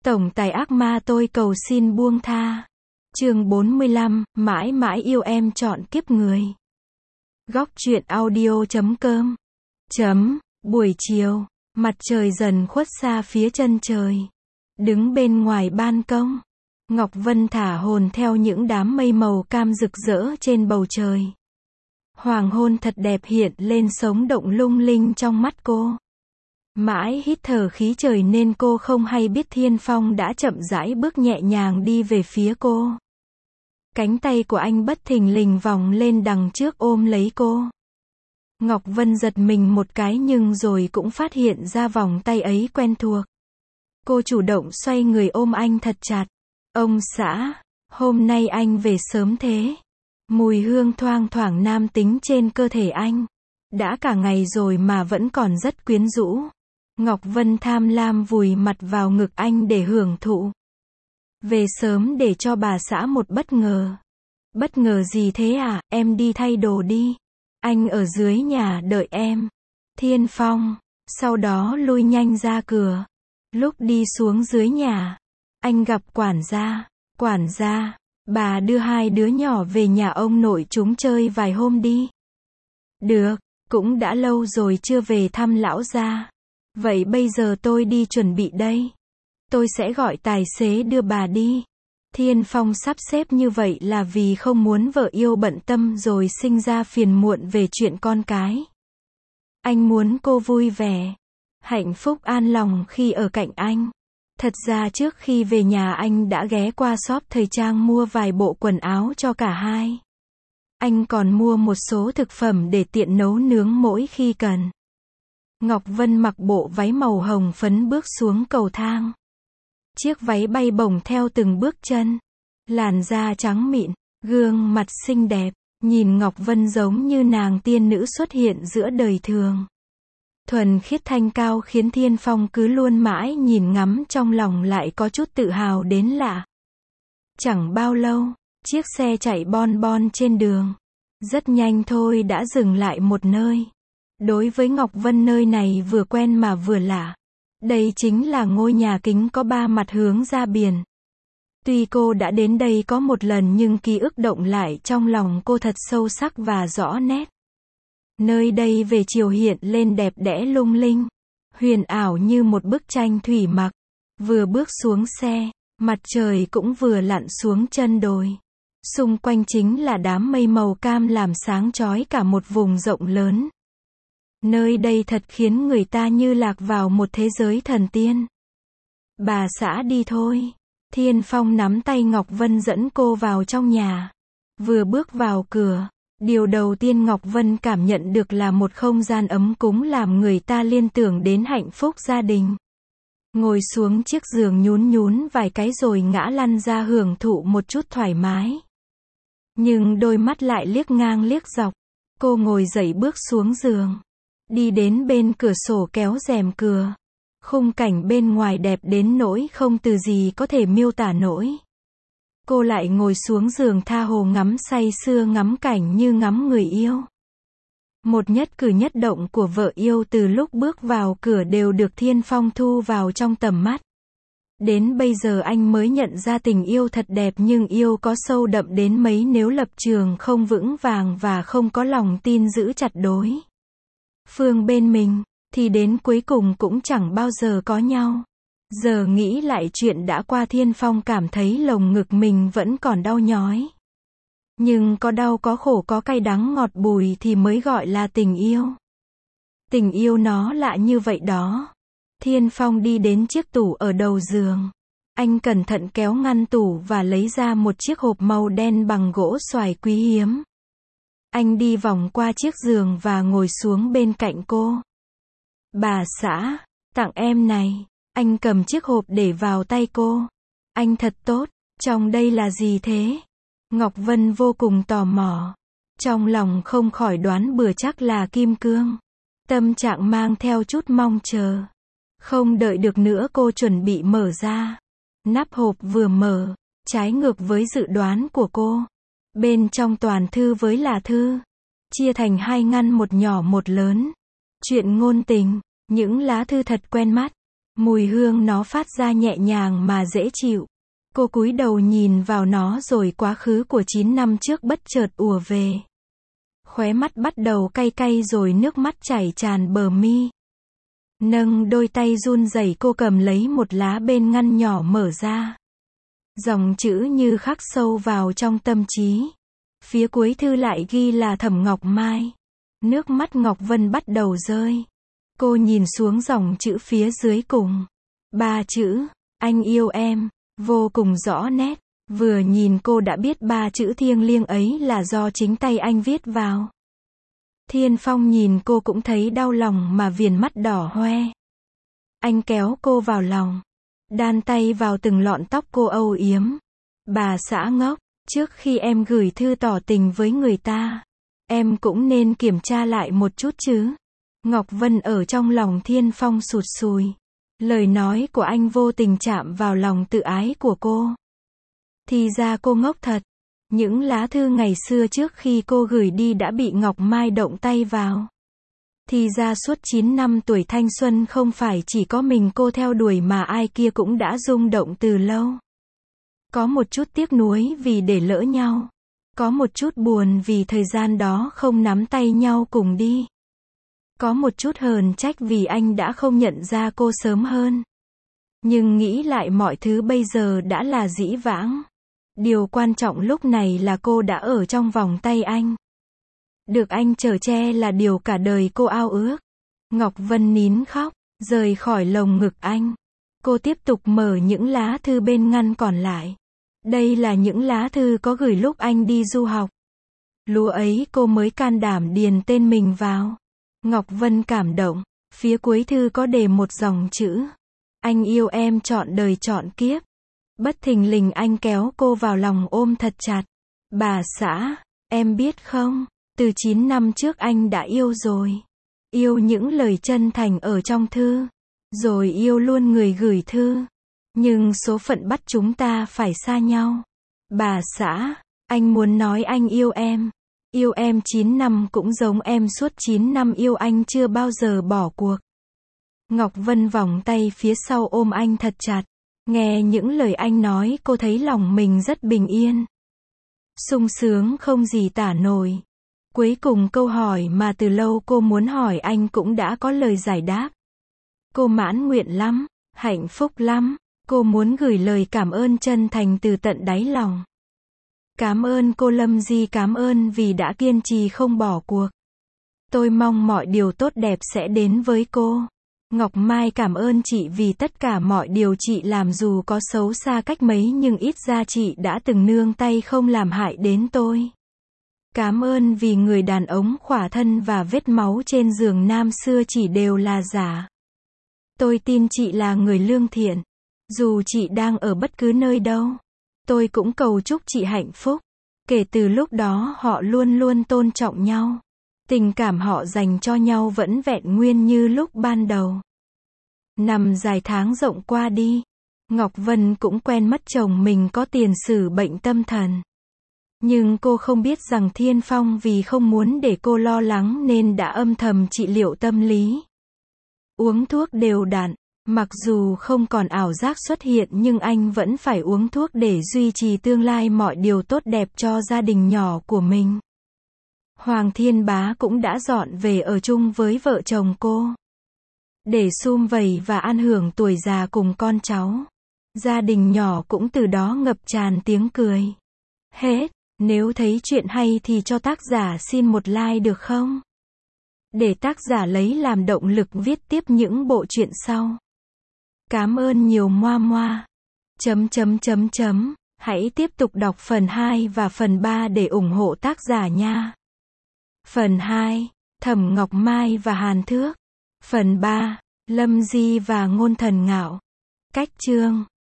Tổng tài ác ma tôi cầu xin buông tha. Chương 45, mãi mãi yêu em trọn kiếp người. Góc truyện audio.com. Buổi chiều, mặt trời dần khuất xa phía chân trời. Đứng bên ngoài ban công, Ngọc Vân thả hồn theo những đám mây màu cam rực rỡ trên bầu trời. Hoàng hôn thật đẹp hiện lên sống động lung linh trong mắt cô. Mãi hít thở khí trời nên cô không hay biết Thiên Phong đã chậm rãi bước nhẹ nhàng đi về phía cô. Cánh tay của anh bất thình lình vòng lên đằng trước ôm lấy cô. Ngọc Vân giật mình một cái nhưng rồi cũng phát hiện ra vòng tay ấy quen thuộc. Cô chủ động xoay người ôm anh thật chặt. Ông xã, hôm nay anh về sớm thế. Mùi hương thoang thoảng nam tính trên cơ thể anh. Đã cả ngày rồi mà vẫn còn rất quyến rũ. Ngọc Vân tham lam vùi mặt vào ngực anh để hưởng thụ. Về sớm để cho bà xã một bất ngờ. Bất ngờ gì thế à, em đi thay đồ đi. Anh ở dưới nhà đợi em. Thiên Phong, sau đó lui nhanh ra cửa. Lúc đi xuống dưới nhà, anh gặp quản gia. Quản gia, bà đưa hai đứa nhỏ về nhà ông nội chúng chơi vài hôm đi. Được, cũng đã lâu rồi chưa về thăm lão gia. Vậy bây giờ tôi đi chuẩn bị đây. Tôi sẽ gọi tài xế đưa bà đi. Thiên Phong sắp xếp như vậy là vì không muốn vợ yêu bận tâm rồi sinh ra phiền muộn về chuyện con cái. Anh muốn cô vui vẻ, hạnh phúc an lòng khi ở cạnh anh. Thật ra trước khi về nhà anh đã ghé qua shop thời trang mua vài bộ quần áo cho cả hai. Anh còn mua một số thực phẩm để tiện nấu nướng mỗi khi cần. Ngọc Vân mặc bộ váy màu hồng phấn bước xuống cầu thang. Chiếc váy bay bổng theo từng bước chân. Làn da trắng mịn, gương mặt xinh đẹp, nhìn Ngọc Vân giống như nàng tiên nữ xuất hiện giữa đời thường. Thuần khiết thanh cao khiến Thiên Phong cứ luôn mãi nhìn ngắm trong lòng lại có chút tự hào đến lạ. Chẳng bao lâu, chiếc xe chạy bon bon trên đường. Rất nhanh thôi đã dừng lại một nơi. Đối với Ngọc Vân nơi này vừa quen mà vừa lạ. Đây chính là ngôi nhà kính có 3 mặt hướng ra biển. Tuy cô đã đến đây có một lần nhưng ký ức động lại trong lòng cô thật sâu sắc và rõ nét. Nơi đây về chiều hiện lên đẹp đẽ lung linh, huyền ảo như một bức tranh thủy mặc. Vừa bước xuống xe, mặt trời cũng vừa lặn xuống chân đồi. Xung quanh chính là đám mây màu cam làm sáng chói cả một vùng rộng lớn. Nơi đây thật khiến người ta như lạc vào một thế giới thần tiên. Bà xã đi thôi. Thiên Phong nắm tay Ngọc Vân dẫn cô vào trong nhà. Vừa bước vào cửa, điều đầu tiên Ngọc Vân cảm nhận được là một không gian ấm cúng làm người ta liên tưởng đến hạnh phúc gia đình. Ngồi xuống chiếc giường nhún nhún vài cái rồi ngã lăn ra hưởng thụ một chút thoải mái. Nhưng đôi mắt lại liếc ngang liếc dọc. Cô ngồi dậy bước xuống giường. Đi đến bên cửa sổ kéo rèm cửa. Khung cảnh bên ngoài đẹp đến nỗi không từ gì có thể miêu tả nổi. Cô lại ngồi xuống giường tha hồ ngắm say sưa ngắm cảnh như ngắm người yêu. Một nhất cử nhất động của vợ yêu từ lúc bước vào cửa đều được Thiên Phong thu vào trong tầm mắt. Đến bây giờ anh mới nhận ra tình yêu thật đẹp nhưng yêu có sâu đậm đến mấy nếu lập trường không vững vàng và không có lòng tin giữ chặt đối phương bên mình, thì đến cuối cùng cũng chẳng bao giờ có nhau. Giờ nghĩ lại chuyện đã qua Thiên Phong cảm thấy lồng ngực mình vẫn còn đau nhói. Nhưng có đau có khổ có cay đắng ngọt bùi thì mới gọi là tình yêu. Tình yêu nó lạ như vậy đó. Thiên Phong đi đến chiếc tủ ở đầu giường. Anh cẩn thận kéo ngăn tủ và lấy ra một chiếc hộp màu đen bằng gỗ xoài quý hiếm. Anh đi vòng qua chiếc giường và ngồi xuống bên cạnh cô. Bà xã, tặng em này. Anh cầm chiếc hộp để vào tay cô. Anh thật tốt, trong đây là gì thế? Ngọc Vân vô cùng tò mò. Trong lòng không khỏi đoán bừa chắc là kim cương. Tâm trạng mang theo chút mong chờ. Không đợi được nữa cô chuẩn bị mở ra. Nắp hộp vừa mở, trái ngược với dự đoán của cô. Bên trong toàn thư với là thư. Chia thành 2 ngăn một nhỏ một lớn. Chuyện ngôn tình, những lá thư thật quen mắt. Mùi hương nó phát ra nhẹ nhàng mà dễ chịu. Cô cúi đầu nhìn vào nó rồi quá khứ của 9 năm trước bất chợt ùa về. Khóe mắt bắt đầu cay cay rồi nước mắt chảy tràn bờ mi. Nâng đôi tay run rẩy cô cầm lấy một lá bên ngăn nhỏ mở ra. Dòng chữ như khắc sâu vào trong tâm trí. Phía cuối thư lại ghi là Thẩm Ngọc Mai. Nước mắt Ngọc Vân bắt đầu rơi. Cô nhìn xuống dòng chữ phía dưới cùng. 3 chữ, anh yêu em, vô cùng rõ nét. Vừa nhìn cô đã biết 3 chữ thiêng liêng ấy là do chính tay anh viết vào. Thiên Phong nhìn cô cũng thấy đau lòng mà viền mắt đỏ hoe. Anh kéo cô vào lòng. Đan tay vào từng lọn tóc cô âu yếm. Bà xã ngốc, trước khi em gửi thư tỏ tình với người ta, em cũng nên kiểm tra lại một chút chứ. Ngọc Vân ở trong lòng Thiên Phong sụt sùi. Lời nói của anh vô tình chạm vào lòng tự ái của cô. Thì ra cô ngốc thật. Những lá thư ngày xưa trước khi cô gửi đi đã bị Ngọc Mai động tay vào. Thì ra suốt 9 năm tuổi thanh xuân không phải chỉ có mình cô theo đuổi mà ai kia cũng đã rung động từ lâu. Có một chút tiếc nuối vì để lỡ nhau. Có một chút buồn vì thời gian đó không nắm tay nhau cùng đi. Có một chút hờn trách vì anh đã không nhận ra cô sớm hơn. Nhưng nghĩ lại mọi thứ bây giờ đã là dĩ vãng. Điều quan trọng lúc này là cô đã ở trong vòng tay anh. Được anh chở che là điều cả đời cô ao ước. Ngọc Vân nín khóc, rời khỏi lồng ngực anh. Cô tiếp tục mở những lá thư bên ngăn còn lại. Đây là những lá thư có gửi lúc anh đi du học. Lúa ấy cô mới can đảm điền tên mình vào. Ngọc Vân cảm động. Phía cuối thư có đề một dòng chữ. Anh yêu em trọn đời trọn kiếp. Bất thình lình anh kéo cô vào lòng ôm thật chặt. Bà xã, em biết không, từ 9 năm trước anh đã yêu rồi. Yêu những lời chân thành ở trong thư. Rồi yêu luôn người gửi thư. Nhưng số phận bắt chúng ta phải xa nhau. Bà xã, anh muốn nói anh yêu em. Yêu em 9 năm cũng giống em suốt 9 năm yêu anh chưa bao giờ bỏ cuộc. Ngọc Vân vòng tay phía sau ôm anh thật chặt. Nghe những lời anh nói cô thấy lòng mình rất bình yên. Sung sướng không gì tả nổi. Cuối cùng câu hỏi mà từ lâu cô muốn hỏi anh cũng đã có lời giải đáp. Cô mãn nguyện lắm, hạnh phúc lắm. Cô muốn gửi lời cảm ơn chân thành từ tận đáy lòng. Cảm ơn cô Lâm Di, cảm ơn vì đã kiên trì không bỏ cuộc. Tôi mong mọi điều tốt đẹp sẽ đến với cô. Ngọc Mai cảm ơn chị vì tất cả mọi điều chị làm dù có xấu xa cách mấy nhưng ít ra chị đã từng nương tay không làm hại đến tôi. Cảm ơn vì người đàn ông khỏa thân và vết máu trên giường năm xưa chỉ đều là giả. Tôi tin chị là người lương thiện. Dù chị đang ở bất cứ nơi đâu, tôi cũng cầu chúc chị hạnh phúc. Kể từ lúc đó họ luôn luôn tôn trọng nhau. Tình cảm họ dành cho nhau vẫn vẹn nguyên như lúc ban đầu. Năm dài tháng rộng qua đi, Ngọc Vân cũng quen mất chồng mình có tiền sử bệnh tâm thần. Nhưng cô không biết rằng Thiên Phong vì không muốn để cô lo lắng nên đã âm thầm trị liệu tâm lý. Uống thuốc đều đặn, mặc dù không còn ảo giác xuất hiện nhưng anh vẫn phải uống thuốc để duy trì tương lai mọi điều tốt đẹp cho gia đình nhỏ của mình. Hoàng Thiên Bá cũng đã dọn về ở chung với vợ chồng cô. Để sum vầy và ăn hưởng tuổi già cùng con cháu. Gia đình nhỏ cũng từ đó ngập tràn tiếng cười. Hết, nếu thấy chuyện hay thì cho tác giả xin một like được không? Để tác giả lấy làm động lực viết tiếp những bộ truyện sau. Cảm ơn nhiều moa moa. Hãy tiếp tục đọc phần 2 và phần 3 để ủng hộ tác giả nha. Phần 2, Thẩm Ngọc Mai và Hàn Thước. Phần 3, Lâm Di và Ngôn Thần Ngạo. Cách chương